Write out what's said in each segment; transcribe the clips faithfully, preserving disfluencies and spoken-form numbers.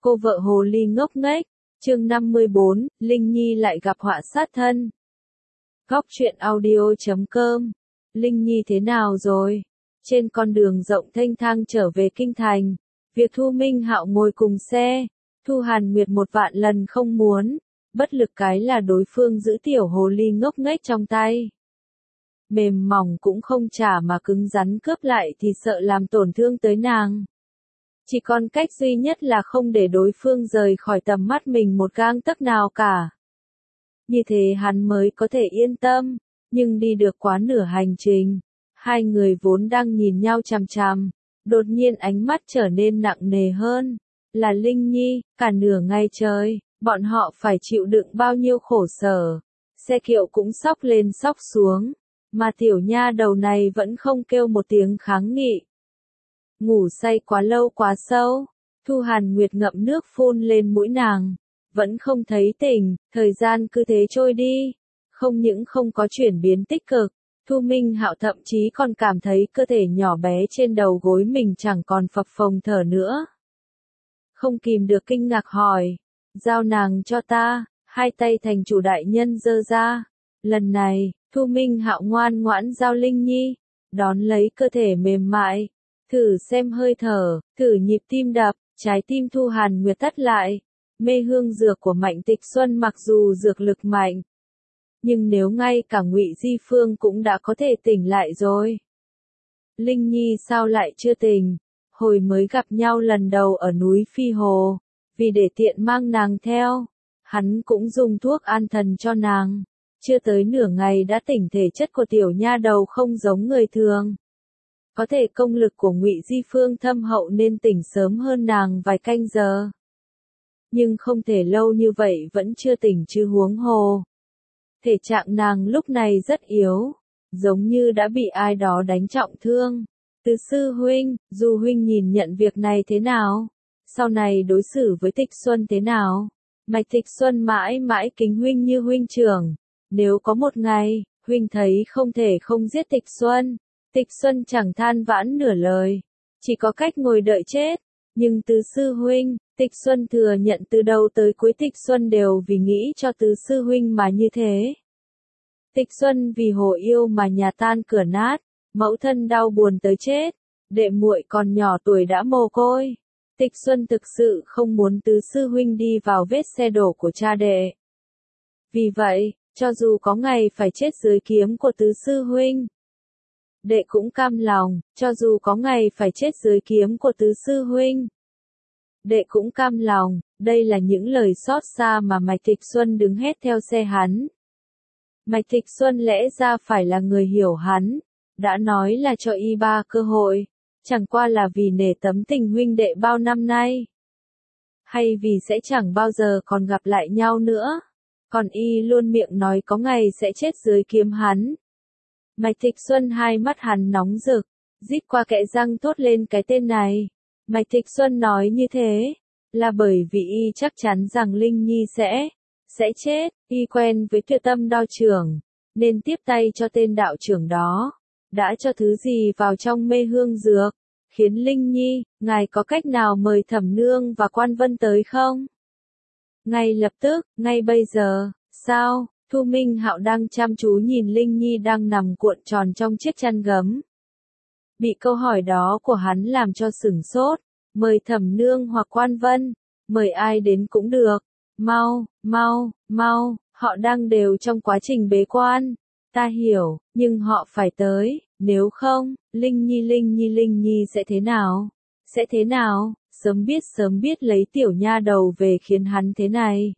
Cô vợ hồ ly ngốc nghếch, chương năm mươi bốn, Linh Nhi lại gặp họa sát thân. Góc truyện audio chấm com. Linh Nhi thế nào rồi? Trên con đường rộng thênh thang trở về kinh thành, việc Thu Minh Hạo ngồi cùng xe, Thu Hàn Nguyệt một vạn lần không muốn, bất lực cái là đối phương giữ tiểu hồ ly ngốc nghếch trong tay. Mềm mỏng cũng không trả mà cứng rắn cướp lại thì sợ làm tổn thương tới nàng. Chỉ còn cách duy nhất là không để đối phương rời khỏi tầm mắt mình một gang tấc nào cả. Như thế hắn mới có thể yên tâm, nhưng đi được quá nửa hành trình, hai người vốn đang nhìn nhau chằm chằm, đột nhiên ánh mắt trở nên nặng nề hơn, là Linh Nhi, cả nửa ngày trời, bọn họ phải chịu đựng bao nhiêu khổ sở, xe kiệu cũng xóc lên xóc xuống, mà tiểu nha đầu này vẫn không kêu một tiếng kháng nghị. Ngủ say quá lâu quá sâu, Thu Hàn Nguyệt ngậm nước phun lên mũi nàng, vẫn không thấy tỉnh, thời gian cứ thế trôi đi, không những không có chuyển biến tích cực, Thu Minh Hạo thậm chí còn cảm thấy cơ thể nhỏ bé trên đầu gối mình chẳng còn phập phồng thở nữa. Không kìm được kinh ngạc hỏi, giao nàng cho ta, hai tay thành chủ đại nhân giơ ra, lần này, Thu Minh Hạo ngoan ngoãn giao Linh Nhi, đón lấy cơ thể mềm mại. Thử xem hơi thở, thử nhịp tim đập, trái tim Thu Hàn Nguyệt thắt lại. Mê hương dược của Mạnh Tịch Xuân mặc dù dược lực mạnh, nhưng nếu ngay cả Ngụy Di Phương cũng đã có thể tỉnh lại rồi. Linh Nhi sao lại chưa tỉnh? Hồi mới gặp nhau lần đầu ở núi Phi Hồ, vì để tiện mang nàng theo, hắn cũng dùng thuốc an thần cho nàng. Chưa tới nửa ngày đã tỉnh, thể chất của tiểu nha đầu không giống người thường. Có thể công lực của Ngụy Di Phương thâm hậu nên tỉnh sớm hơn nàng vài canh giờ. Nhưng không thể lâu như vậy vẫn chưa tỉnh chứ huống hồ. Thể trạng nàng lúc này rất yếu, giống như đã bị ai đó đánh trọng thương. Từ sư huynh, Du huynh nhìn nhận việc này thế nào? Sau này đối xử với Tịch Xuân thế nào? Mạch Tịch Xuân mãi mãi kính huynh như huynh trưởng. Nếu có một ngày, huynh thấy không thể không giết Tịch Xuân. Tịch Xuân chẳng than vãn nửa lời, chỉ có cách ngồi đợi chết. Nhưng Tứ sư huynh, Tịch Xuân thừa nhận từ đầu tới cuối Tịch Xuân đều vì nghĩ cho Tứ sư huynh mà như thế. Tịch Xuân vì Hồ yêu mà nhà tan cửa nát, mẫu thân đau buồn tới chết, đệ muội còn nhỏ tuổi đã mồ côi. Tịch Xuân thực sự không muốn Tứ sư huynh đi vào vết xe đổ của cha đệ. Vì vậy, cho dù có ngày phải chết dưới kiếm của Tứ sư huynh, đệ cũng cam lòng, cho dù có ngày phải chết dưới kiếm của Tứ sư huynh. Đệ cũng cam lòng, đây là những lời xót xa mà Mạch Tịch Xuân đứng hét theo xe hắn. Mạch Tịch Xuân lẽ ra phải là người hiểu hắn, đã nói là cho y ba cơ hội, chẳng qua là vì nể tấm tình huynh đệ bao năm nay. Hay vì sẽ chẳng bao giờ còn gặp lại nhau nữa, còn y luôn miệng nói có ngày sẽ chết dưới kiếm hắn. Mạch Tịch Xuân hai mắt hắn nóng rực, rít qua kẽ răng thốt lên cái tên này. Mạch Tịch Xuân nói như thế, là bởi vì y chắc chắn rằng Linh Nhi sẽ, sẽ chết, y quen với tuyệt tâm đao trưởng, nên tiếp tay cho tên đạo trưởng đó, đã cho thứ gì vào trong mê hương dược, khiến Linh Nhi, ngài có cách nào mời Thẩm Nương và Quan Vân tới không? Ngay lập tức, ngay bây giờ, sao? Thu Minh Hạo đang chăm chú nhìn Linh Nhi đang nằm cuộn tròn trong chiếc chăn gấm. Bị câu hỏi đó của hắn làm cho sửng sốt, mời Thẩm Nương hoặc Quan Vân, mời ai đến cũng được, mau, mau, mau, họ đang đều trong quá trình bế quan, ta hiểu, nhưng họ phải tới, nếu không, Linh Nhi Linh Nhi Linh Nhi sẽ thế nào, sẽ thế nào, sớm biết sớm biết lấy tiểu nha đầu về khiến hắn thế này.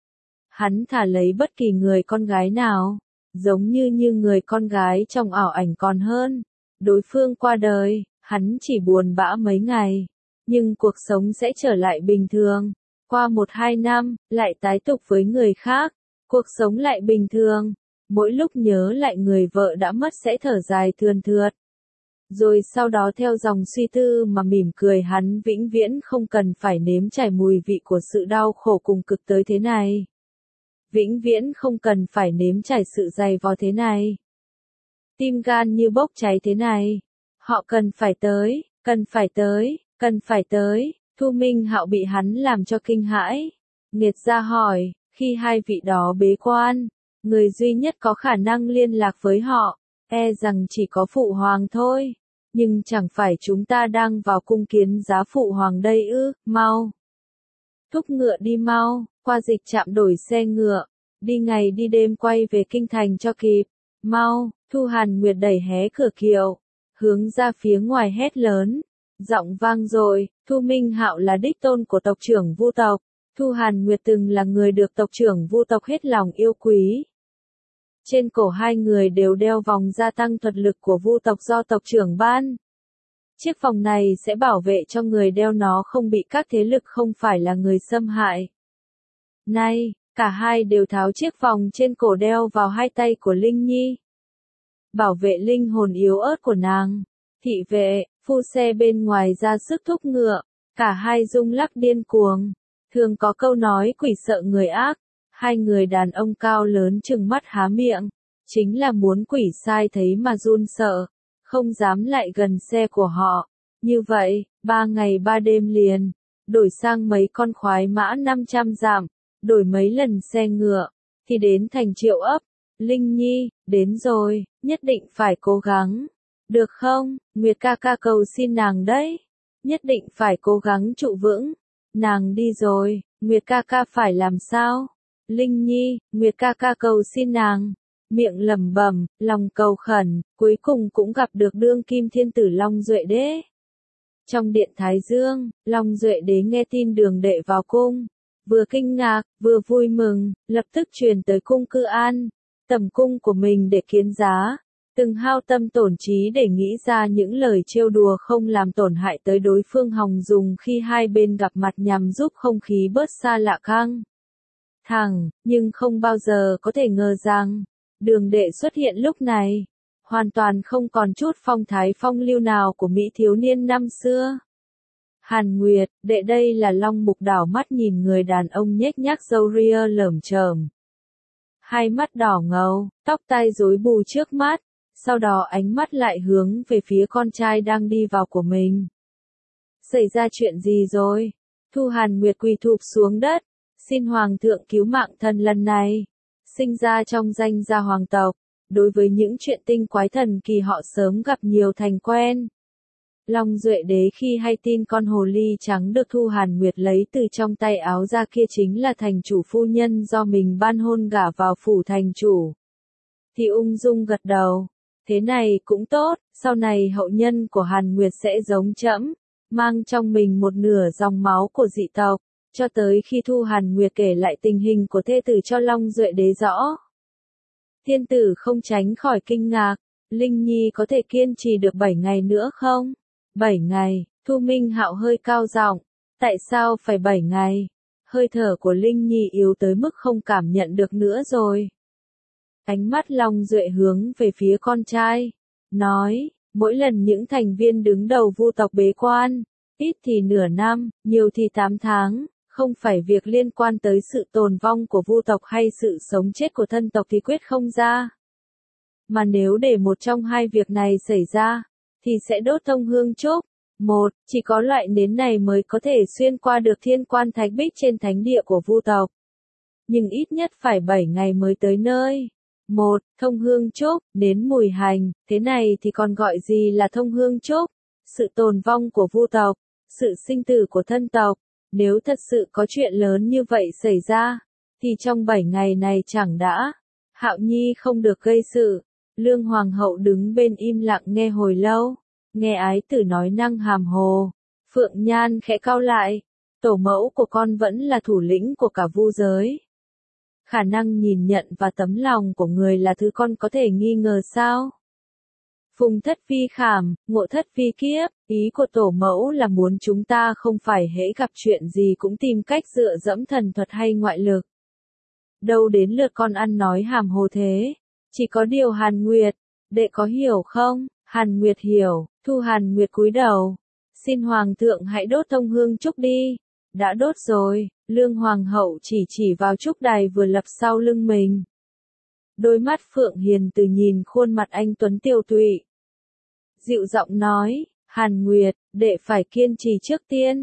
Hắn thả lấy bất kỳ người con gái nào, giống như như người con gái trong ảo ảnh còn hơn. Đối phương qua đời, hắn chỉ buồn bã mấy ngày, nhưng cuộc sống sẽ trở lại bình thường. Qua một hai năm, lại tái tục với người khác, cuộc sống lại bình thường. Mỗi lúc nhớ lại người vợ đã mất sẽ thở dài thườn thượt. Rồi sau đó theo dòng suy tư mà mỉm cười, hắn vĩnh viễn không cần phải nếm trải mùi vị của sự đau khổ cùng cực tới thế này. Vĩnh viễn không cần phải nếm trải sự dày vò thế này. Tim gan như bốc cháy thế này. Họ cần phải tới, cần phải tới, cần phải tới. Thu Minh Hạo bị hắn làm cho kinh hãi. Nghiệt ra hỏi, khi hai vị đó bế quan, người duy nhất có khả năng liên lạc với họ, e rằng chỉ có Phụ Hoàng thôi. Nhưng chẳng phải chúng ta đang vào cung kiến giá Phụ Hoàng đây ư, mau. Thúc ngựa đi mau, qua dịch trạm đổi xe ngựa, đi ngày đi đêm quay về kinh thành cho kịp. Mau, Thu Hàn Nguyệt đẩy hé cửa kiệu, hướng ra phía ngoài hét lớn. Giọng vang dội, Thu Minh Hạo là đích tôn của tộc trưởng Vu tộc. Thu Hàn Nguyệt từng là người được tộc trưởng Vu tộc hết lòng yêu quý. Trên cổ hai người đều đeo vòng gia tăng thuật lực của Vu tộc do tộc trưởng ban. Chiếc vòng này sẽ bảo vệ cho người đeo nó không bị các thế lực không phải là người xâm hại. Nay, cả hai đều tháo chiếc vòng trên cổ đeo vào hai tay của Linh Nhi. Bảo vệ linh hồn yếu ớt của nàng. Thị vệ, phu xe bên ngoài ra sức thúc ngựa, cả hai rung lắc điên cuồng. Thường có câu nói quỷ sợ người ác, hai người đàn ông cao lớn trừng mắt há miệng, chính là muốn quỷ sai thấy mà run sợ, không dám lại gần xe của họ. Như vậy, ba ngày ba đêm liền, đổi sang mấy con khoái mã năm trăm dặm, đổi mấy lần xe ngựa, thì đến thành Triệu ấp. Linh Nhi, đến rồi, nhất định phải cố gắng. Được không, Nguyệt ca ca cầu xin nàng đấy. Nhất định phải cố gắng trụ vững. Nàng đi rồi, Nguyệt ca ca phải làm sao? Linh Nhi, Nguyệt ca ca cầu xin nàng. Miệng lẩm bẩm, lòng cầu khẩn, cuối cùng cũng gặp được đương kim thiên tử Long Duệ Đế. Trong điện Thái Dương, Long Duệ Đế nghe tin Đường Đệ vào cung, vừa kinh ngạc, vừa vui mừng, lập tức truyền tới cung Cư An, tầm cung của mình để kiến giá, từng hao tâm tổn trí để nghĩ ra những lời trêu đùa không làm tổn hại tới đối phương hòng dùng khi hai bên gặp mặt nhằm giúp không khí bớt xa lạ căng thẳng, nhưng không bao giờ có thể ngờ rằng, Đường Đệ xuất hiện lúc này, hoàn toàn không còn chút phong thái phong lưu nào của Mỹ thiếu niên năm xưa. Hàn Nguyệt, đệ đây là Long Mục đảo mắt nhìn người đàn ông nhếch nhác râu ria lởm chởm. Hai mắt đỏ ngầu, tóc tai rối bù trước mắt, sau đó ánh mắt lại hướng về phía con trai đang đi vào của mình. Xảy ra chuyện gì rồi? Thu Hàn Nguyệt quỳ thụp xuống đất, xin Hoàng thượng cứu mạng thân lần này. Sinh ra trong danh gia hoàng tộc, đối với những chuyện tinh quái thần kỳ họ sớm gặp nhiều thành quen. Long Duệ Đế khi hay tin con hồ ly trắng được Thu Hàn Nguyệt lấy từ trong tay áo ra kia chính là thành chủ phu nhân do mình ban hôn gả vào phủ thành chủ, thì ung dung gật đầu. Thế này cũng tốt, sau này hậu nhân của Hàn Nguyệt sẽ giống trẫm, mang trong mình một nửa dòng máu của dị tộc, cho tới khi Thu Hàn Nguyệt kể lại tình hình của thê tử cho Long Duệ Đế rõ. Thiên tử không tránh khỏi kinh ngạc, Linh Nhi có thể kiên trì được bảy ngày nữa không? bảy ngày, Thu Minh Hạo hơi cao giọng, tại sao phải bảy ngày? Hơi thở của Linh Nhi yếu tới mức không cảm nhận được nữa rồi. Ánh mắt Long Duệ hướng về phía con trai, nói, mỗi lần những thành viên đứng đầu Vu tộc bế quan, ít thì nửa năm, nhiều thì tám tháng, không phải việc liên quan tới sự tồn vong của Vu tộc hay sự sống chết của thân tộc thì quyết không ra. Mà nếu để một trong hai việc này xảy ra, thì sẽ đốt thông hương trúc. Một, chỉ có loại nến này mới có thể xuyên qua được thiên quan thạch bích trên thánh địa của Vu tộc. Nhưng ít nhất phải bảy ngày mới tới nơi. Một, thông hương trúc, nến mùi hành, thế này thì còn gọi gì là thông hương trúc? Sự tồn vong của Vu tộc, sự sinh tử của thân tộc, nếu thật sự có chuyện lớn như vậy xảy ra, thì trong bảy ngày này chẳng đã, Hạo Nhi không được gây sự. Lương Hoàng hậu đứng bên im lặng nghe hồi lâu, nghe ái tử nói năng hàm hồ, Phượng Nhan khẽ cau lại, tổ mẫu của con vẫn là thủ lĩnh của cả Vu giới. Khả năng nhìn nhận và tấm lòng của người là thứ con có thể nghi ngờ sao? Phùng thất phi khảm, ngộ thất phi kiếp, ý của tổ mẫu là muốn chúng ta không phải hễ gặp chuyện gì cũng tìm cách dựa dẫm thần thuật hay ngoại lực. Đâu đến lượt con ăn nói hàm hồ thế, chỉ có điều Hàn Nguyệt, đệ có hiểu không? Hàn Nguyệt hiểu, Thu Hàn Nguyệt cúi đầu, xin Hoàng thượng hãy đốt thông hương trúc đi. Đã đốt rồi, Lương Hoàng hậu chỉ chỉ vào trúc đài vừa lập sau lưng mình. Đôi mắt Phượng Hiền từ nhìn khuôn mặt anh tuấn tiêu tụy, dịu giọng nói, Hàn Nguyệt, đệ phải kiên trì trước tiên,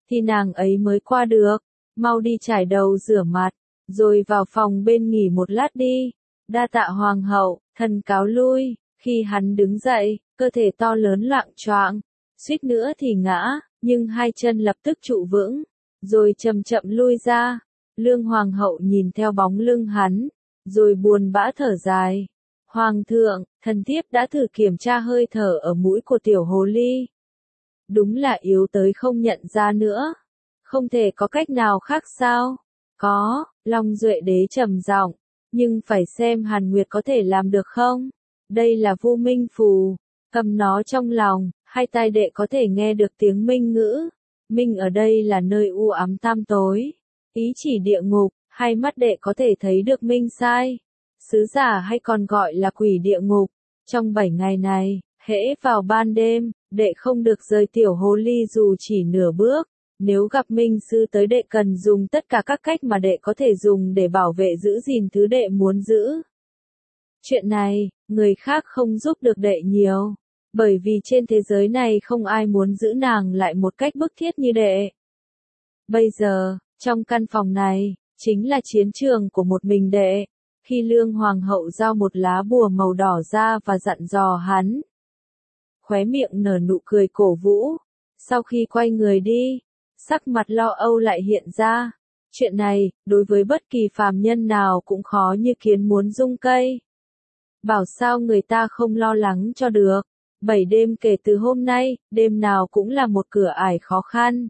thì nàng ấy mới qua được. Mau đi chải đầu rửa mặt, rồi vào phòng bên nghỉ một lát đi. Đa tạ hoàng hậu, thần cáo lui. Khi hắn đứng dậy, cơ thể to lớn loạng choạng, suýt nữa thì ngã, nhưng hai chân lập tức trụ vững, rồi chậm chậm lui ra. Lương hoàng hậu nhìn theo bóng lưng hắn, rồi buồn bã thở dài. Hoàng thượng, thần thiếp đã thử kiểm tra hơi thở ở mũi của tiểu hồ ly. Đúng là yếu tới không nhận ra nữa. Không thể có cách nào khác sao? Có, Long Duệ đế trầm giọng, nhưng phải xem Hàn Nguyệt có thể làm được không? Đây là vô minh phù, cầm nó trong lòng, hai tai đệ có thể nghe được tiếng minh ngữ. Minh ở đây là nơi u ám tăm tối, ý chỉ địa ngục, hai mắt đệ có thể thấy được minh sai. Sứ giả hay còn gọi là quỷ địa ngục. Trong bảy ngày này, hễ vào ban đêm, đệ không được rời tiểu hồ ly dù chỉ nửa bước. Nếu gặp minh sư tới đệ cần dùng tất cả các cách mà đệ có thể dùng để bảo vệ giữ gìn thứ đệ muốn giữ. Chuyện này, người khác không giúp được đệ nhiều, bởi vì trên thế giới này không ai muốn giữ nàng lại một cách bức thiết như đệ. Bây giờ, trong căn phòng này, chính là chiến trường của một mình đệ. Khi Lương Hoàng hậu giao một lá bùa màu đỏ ra và dặn dò hắn, khóe miệng nở nụ cười cổ vũ. Sau khi quay người đi, sắc mặt lo âu lại hiện ra. Chuyện này, đối với bất kỳ phàm nhân nào cũng khó như kiến muốn rung cây. Bảo sao người ta không lo lắng cho được. Bảy đêm kể từ hôm nay, đêm nào cũng là một cửa ải khó khăn.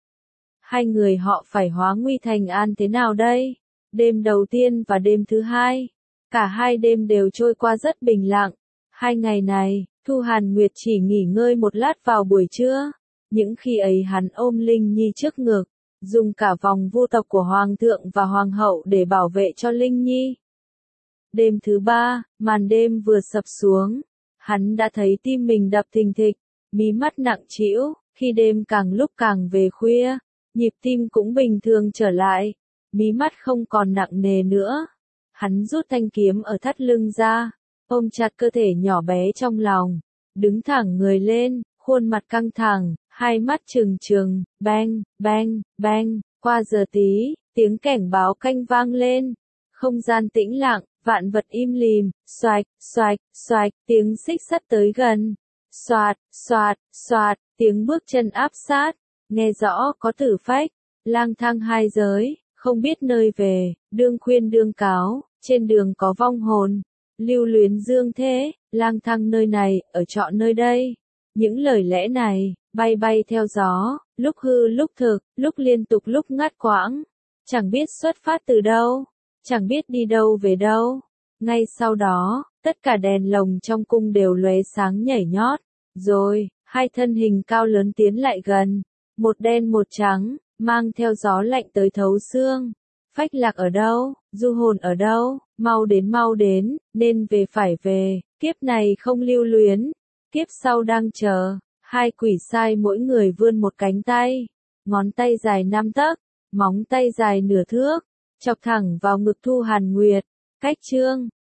Hai người họ phải hóa nguy thành an thế nào đây? Đêm đầu tiên và đêm thứ hai, cả hai đêm đều trôi qua rất bình lặng. Hai ngày này, Thu Hàn Nguyệt chỉ nghỉ ngơi một lát vào buổi trưa. Những khi ấy hắn ôm Linh Nhi trước ngực, dùng cả vòng vu tộc của Hoàng thượng và Hoàng hậu để bảo vệ cho Linh Nhi. Đêm thứ ba, màn đêm vừa sập xuống, hắn đã thấy tim mình đập thình thịch, mí mắt nặng trĩu. Khi đêm càng lúc càng về khuya, nhịp tim cũng bình thường trở lại, mí mắt không còn nặng nề nữa. Hắn rút thanh kiếm ở thắt lưng ra, ôm chặt cơ thể nhỏ bé trong lòng, đứng thẳng người lên, khuôn mặt căng thẳng, hai mắt trừng trừng. Bang, bang, bang. Qua giờ tí, tiếng cảnh báo canh vang lên. Không gian tĩnh lặng, vạn vật im lìm. Xoạch, xoạch, xoạch, tiếng xích sắt tới gần. Xoạt, xoạt, xoạt, tiếng bước chân áp sát. Nghe rõ có Tử Phách, lang thang hai giới, không biết nơi về, đương khuyên đương cáo, trên đường có vong hồn, lưu luyến dương thế, lang thang nơi này, ở trọ nơi đây. Những lời lẽ này, bay bay theo gió, lúc hư lúc thực, lúc liên tục lúc ngắt quãng. Chẳng biết xuất phát từ đâu, chẳng biết đi đâu về đâu. Ngay sau đó, tất cả đèn lồng trong cung đều lóe sáng nhảy nhót. Rồi, hai thân hình cao lớn tiến lại gần. Một đen một trắng, mang theo gió lạnh tới thấu xương. Phách Lạc ở đâu? Du hồn ở đâu? Mau đến mau đến, nên về phải về, kiếp này không lưu luyến, kiếp sau đang chờ. Hai quỷ sai mỗi người vươn một cánh tay, ngón tay dài năm tấc, móng tay dài nửa thước, chọc thẳng vào ngực Thu Hàn Nguyệt. Cách chương